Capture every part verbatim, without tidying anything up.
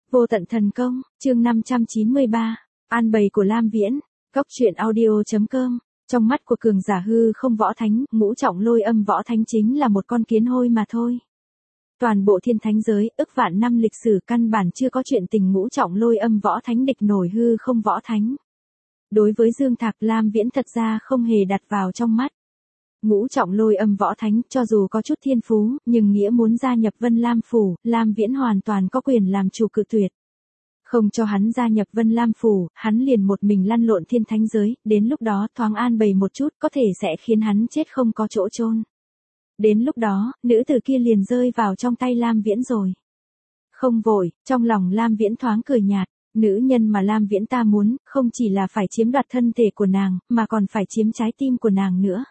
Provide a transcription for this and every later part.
Vô tận thần công, chương năm trăm chín mươi ba, an bày của Lam Viễn, góc truyện audio chấm com. Trong mắt của cường giả hư không võ thánh, ngũ trọng lôi âm võ thánh chính là một con kiến hôi mà thôi. Toàn bộ thiên thánh giới, ức vạn năm lịch sử căn bản chưa có chuyện tình ngũ trọng lôi âm võ thánh địch nổi hư không võ thánh. Đối với Dương Thạc, Lam Viễn thật ra không hề đặt vào trong mắt. Ngũ trọng lôi âm võ thánh, cho dù có chút thiên phú, nhưng nghĩa muốn gia nhập Vân Lam Phủ, Lam Viễn hoàn toàn có quyền làm chủ cự tuyệt. Không cho hắn gia nhập Vân Lam Phủ, hắn liền một mình lăn lộn thiên thánh giới, đến lúc đó thoáng an bày một chút có thể sẽ khiến hắn chết không có chỗ chôn. Đến lúc đó, nữ tử kia liền rơi vào trong tay Lam Viễn rồi. Không vội, trong lòng Lam Viễn thoáng cười nhạt, nữ nhân mà Lam Viễn ta muốn, không chỉ là phải chiếm đoạt thân thể của nàng, mà còn phải chiếm trái tim của nàng nữa.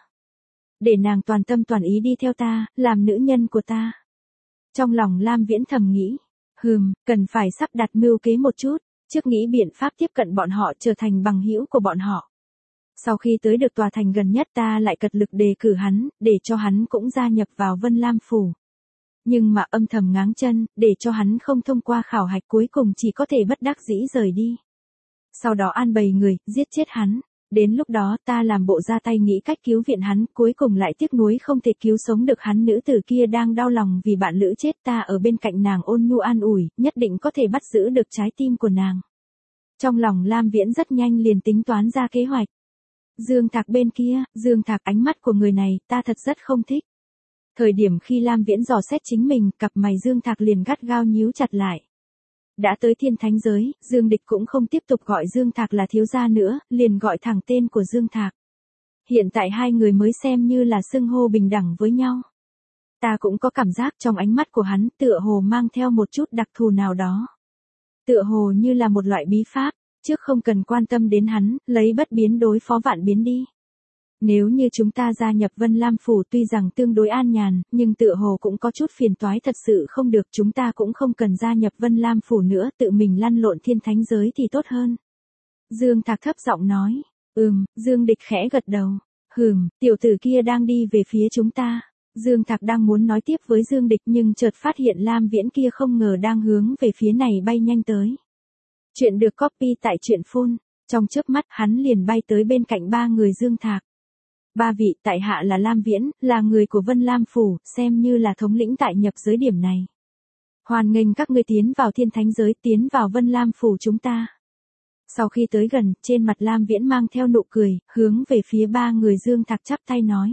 Để nàng toàn tâm toàn ý đi theo ta, làm nữ nhân của ta. Trong lòng Lam Viễn thầm nghĩ, hừm, cần phải sắp đặt mưu kế một chút, trước nghĩ biện pháp tiếp cận bọn họ trở thành bằng hữu của bọn họ. Sau khi tới được tòa thành gần nhất ta lại cật lực đề cử hắn, để cho hắn cũng gia nhập vào Vân Lam Phủ. Nhưng mà âm thầm ngáng chân, để cho hắn không thông qua khảo hạch cuối cùng chỉ có thể bất đắc dĩ rời đi. Sau đó an bày người, giết chết hắn. Đến lúc đó ta làm bộ ra tay nghĩ cách cứu viện hắn, cuối cùng lại tiếc nuối không thể cứu sống được hắn. Nữ tử kia đang đau lòng vì bạn lữ chết, ta ở bên cạnh nàng ôn nhu an ủi, nhất định có thể bắt giữ được trái tim của nàng. Trong lòng Lam Viễn rất nhanh liền tính toán ra kế hoạch. Dương Thạc bên kia, Dương Thạc, ánh mắt của người này ta thật rất không thích. Thời điểm khi Lam Viễn dò xét chính mình, cặp mày Dương Thạc liền gắt gao nhíu chặt lại. Đã tới thiên thánh giới, Dương Địch cũng không tiếp tục gọi Dương Thạc là thiếu gia nữa, liền gọi thẳng tên của Dương Thạc. Hiện tại hai người mới xem như là xưng hô bình đẳng với nhau. Ta cũng có cảm giác trong ánh mắt của hắn tựa hồ mang theo một chút đặc thù nào đó. Tựa hồ như là một loại bí pháp, trước không cần quan tâm đến hắn, lấy bất biến đối phó vạn biến đi. Nếu như chúng ta gia nhập Vân Lam Phủ tuy rằng tương đối an nhàn, nhưng tựa hồ cũng có chút phiền toái, thật sự không được, chúng ta cũng không cần gia nhập Vân Lam Phủ nữa, tự mình lăn lộn thiên thánh giới thì tốt hơn. Dương Thạc thấp giọng nói, ừm, Dương Địch khẽ gật đầu, hừm, tiểu tử kia đang đi về phía chúng ta. Dương Thạc đang muốn nói tiếp với Dương Địch nhưng chợt phát hiện Lam Viễn kia không ngờ đang hướng về phía này bay nhanh tới. Chuyện được copy tại truyện phun, trong chớp mắt hắn liền bay tới bên cạnh ba người Dương Thạc. Ba vị, tại hạ là Lam Viễn, là người của Vân Lam Phủ, xem như là thống lĩnh tại nhập giới điểm này. Hoan nghênh các ngươi tiến vào thiên thánh giới, tiến vào Vân Lam Phủ chúng ta. Sau khi tới gần, trên mặt Lam Viễn mang theo nụ cười, hướng về phía ba người Dương Thạc chắp tay nói.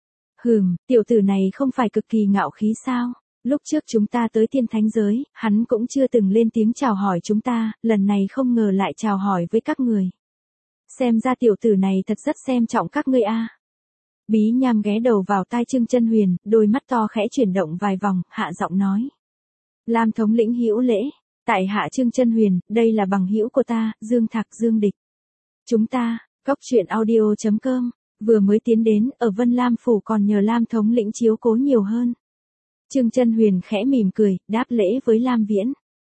Hừm, tiểu tử này không phải cực kỳ ngạo khí sao? Lúc trước chúng ta tới thiên thánh giới, hắn cũng chưa từng lên tiếng chào hỏi chúng ta, lần này không ngờ lại chào hỏi với các người. Xem ra tiểu tử này thật rất xem trọng các ngươi a. Bí Nham ghé đầu vào tai Trương Chân Huyền, đôi mắt to khẽ chuyển động vài vòng, hạ giọng nói. Lam thống lĩnh hữu lễ, tại hạ Trương Chân Huyền, đây là bằng hữu của ta, Dương Thạc, Dương Địch. Chúng ta, góc truyện audio chấm com, vừa mới tiến đến, ở Vân Lam Phủ còn nhờ Lam thống lĩnh chiếu cố nhiều hơn. Trương Chân Huyền khẽ mỉm cười, đáp lễ với Lam Viễn.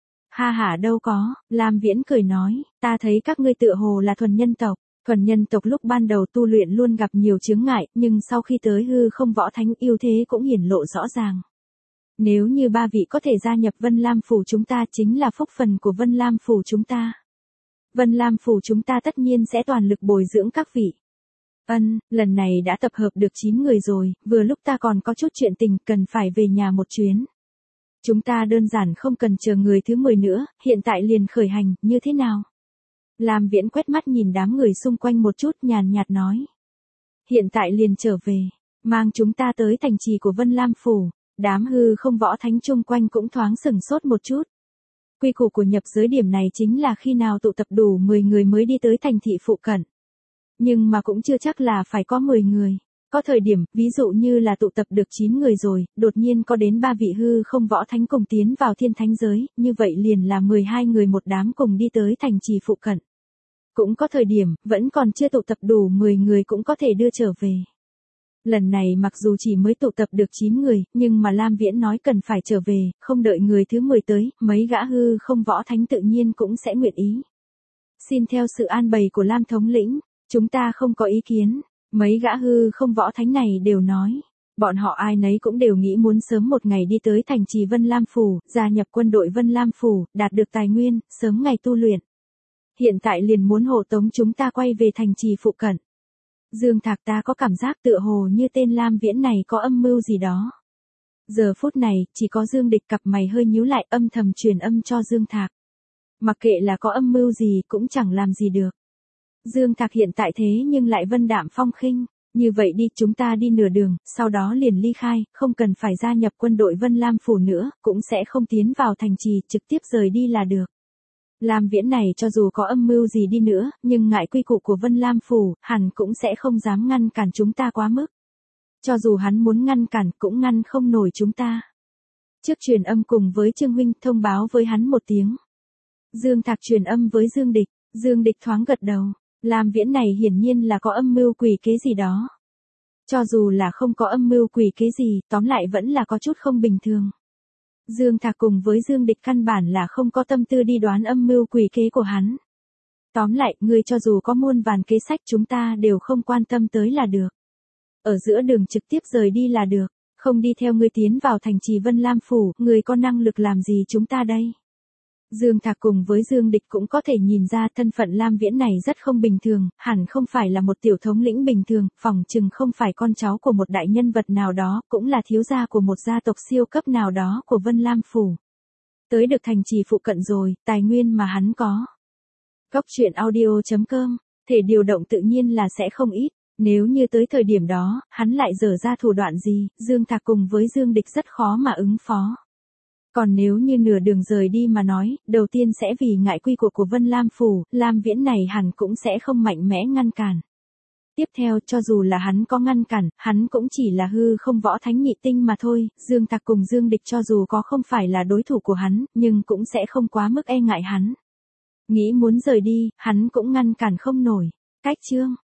Ha ha đâu có, Lam Viễn cười nói, ta thấy các ngươi tựa hồ là thuần nhân tộc. Thuần nhân tộc lúc ban đầu tu luyện luôn gặp nhiều chướng ngại, nhưng sau khi tới hư không võ thánh ưu thế cũng hiển lộ rõ ràng. Nếu như ba vị có thể gia nhập Vân Lam Phủ chúng ta chính là phúc phần của Vân Lam Phủ chúng ta. Vân Lam Phủ chúng ta tất nhiên sẽ toàn lực bồi dưỡng các vị. Ân, lần này đã tập hợp được chín người rồi, vừa lúc ta còn có chút chuyện tình cần phải về nhà một chuyến. Chúng ta đơn giản không cần chờ người thứ mười nữa, hiện tại liền khởi hành, như thế nào? Lam Viễn quét mắt nhìn đám người xung quanh một chút, nhàn nhạt nói. Hiện tại liền trở về, mang chúng ta tới thành trì của Vân Lam Phủ. Đám hư không võ thánh chung quanh cũng thoáng sừng sốt một chút. Quy củ của nhập giới điểm này chính là khi nào tụ tập đủ mười người mới đi tới thành thị phụ cận. Nhưng mà cũng chưa chắc là phải có mười người. Có thời điểm, ví dụ như là tụ tập được chín người rồi, đột nhiên có đến ba vị hư không võ thánh cùng tiến vào thiên thánh giới, như vậy liền là mười hai người một đám cùng đi tới thành trì phụ cận. Cũng có thời điểm, vẫn còn chưa tụ tập đủ mười người cũng có thể đưa trở về. Lần này mặc dù chỉ mới tụ tập được chín người, nhưng mà Lam Viễn nói cần phải trở về, không đợi người thứ mười tới, mấy gã hư không võ thánh tự nhiên cũng sẽ nguyện ý. Xin theo sự an bày của Lam thống lĩnh, chúng ta không có ý kiến. Mấy gã hư không võ thánh này đều nói. Bọn họ ai nấy cũng đều nghĩ muốn sớm một ngày đi tới thành trì Vân Lam Phủ, gia nhập quân đội Vân Lam Phủ, đạt được tài nguyên, sớm ngày tu luyện. Hiện tại liền muốn hộ tống chúng ta quay về thành trì phụ cận. Dương Thạc, ta có cảm giác tựa hồ như tên Lam Viễn này có âm mưu gì đó. Giờ phút này, chỉ có Dương Địch cặp mày hơi nhíu lại, âm thầm truyền âm cho Dương Thạc. Mặc kệ là có âm mưu gì cũng chẳng làm gì được. Dương Thạc hiện tại thế nhưng lại vân đạm phong khinh. Như vậy đi, chúng ta đi nửa đường, sau đó liền ly khai, không cần phải gia nhập quân đội Vân Lam Phủ nữa, cũng sẽ không tiến vào thành trì, trực tiếp rời đi là được. Lam Viễn này cho dù có âm mưu gì đi nữa, nhưng ngại quy củ của Vân Lam Phủ, hẳn cũng sẽ không dám ngăn cản chúng ta quá mức. Cho dù hắn muốn ngăn cản, cũng ngăn không nổi chúng ta. Trước truyền âm cùng với Trương Huynh, thông báo với hắn một tiếng. Dương Thạc truyền âm với Dương Địch, Dương Địch thoáng gật đầu. Lam Viễn này hiển nhiên là có âm mưu quỷ kế gì đó. Cho dù là không có âm mưu quỷ kế gì, tóm lại vẫn là có chút không bình thường. Dương Thạc cùng với Dương Địch căn bản là không có tâm tư đi đoán âm mưu quỷ kế của hắn. Tóm lại, ngươi cho dù có muôn vàn kế sách chúng ta đều không quan tâm tới là được. Ở giữa đường trực tiếp rời đi là được, không đi theo ngươi tiến vào thành trì Vân Lam Phủ, ngươi có năng lực làm gì chúng ta đây? Dương Thạc cùng với Dương Địch cũng có thể nhìn ra thân phận Lam Viễn này rất không bình thường, hẳn không phải là một tiểu thống lĩnh bình thường, phỏng chừng không phải con cháu của một đại nhân vật nào đó, cũng là thiếu gia của một gia tộc siêu cấp nào đó của Vân Lam Phủ. Tới được thành trì phụ cận rồi, tài nguyên mà hắn có. Góc truyện audio chấm com, thể điều động tự nhiên là sẽ không ít. Nếu như tới thời điểm đó, hắn lại dở ra thủ đoạn gì, Dương Thạc cùng với Dương Địch rất khó mà ứng phó. Còn nếu như nửa đường rời đi mà nói, đầu tiên sẽ vì ngại quy củ của Vân Lam Phủ, Lam Viễn này hẳn cũng sẽ không mạnh mẽ ngăn cản. Tiếp theo, cho dù là hắn có ngăn cản, hắn cũng chỉ là hư không võ thánh nhị tinh mà thôi, Dương Thạc cùng Dương Địch cho dù có không phải là đối thủ của hắn, nhưng cũng sẽ không quá mức e ngại hắn. Nghĩ muốn rời đi, hắn cũng ngăn cản không nổi. Cách chương